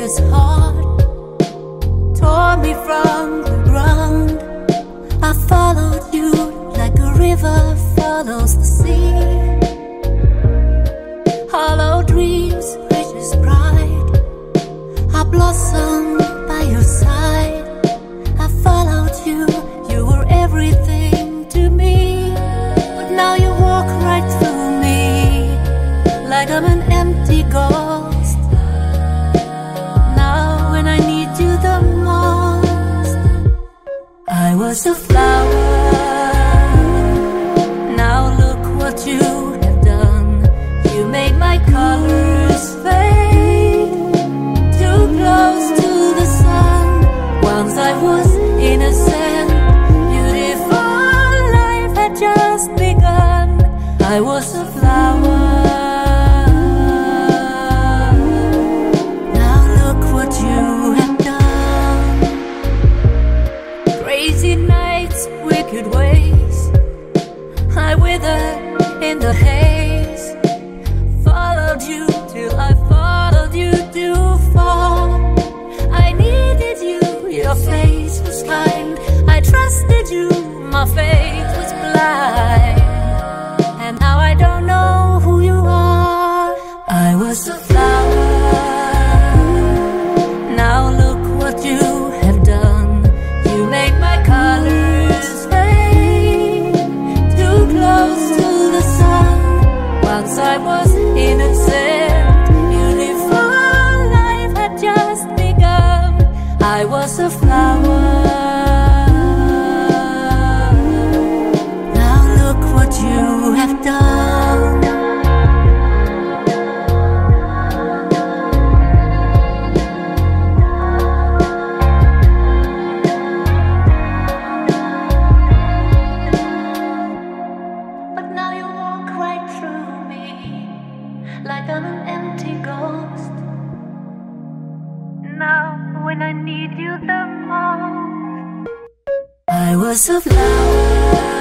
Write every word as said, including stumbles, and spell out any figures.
this heart tore me from the ground. I followed you like a river follows the sea. Hollow dreams, riches, pride, I blossomed by your side. I followed you, you were everything to me. But now you walk right through me, like I'm an empty ghost. Now when I need you the most, I was a flower. Now look what you have done. You made my colors fade, too close to the sun. Once I was innocent, beautiful life had just begun. I was a flower. Now look what you have done. Crazy nights, wicked ways, I withered in the haze. Followed you till I followed you too far. I needed you, your face was kind. I trusted you, my faith was blind. And now I don't know who you are. I was a flower. Now look what you have done. You made my colors fade, too close to the sun. Once I was innocent, beautiful life had just begun. I was a flower. Now look what you have done. But now you walk right through me, like I'm an empty ghost. Now when I need you the most, I was a flower.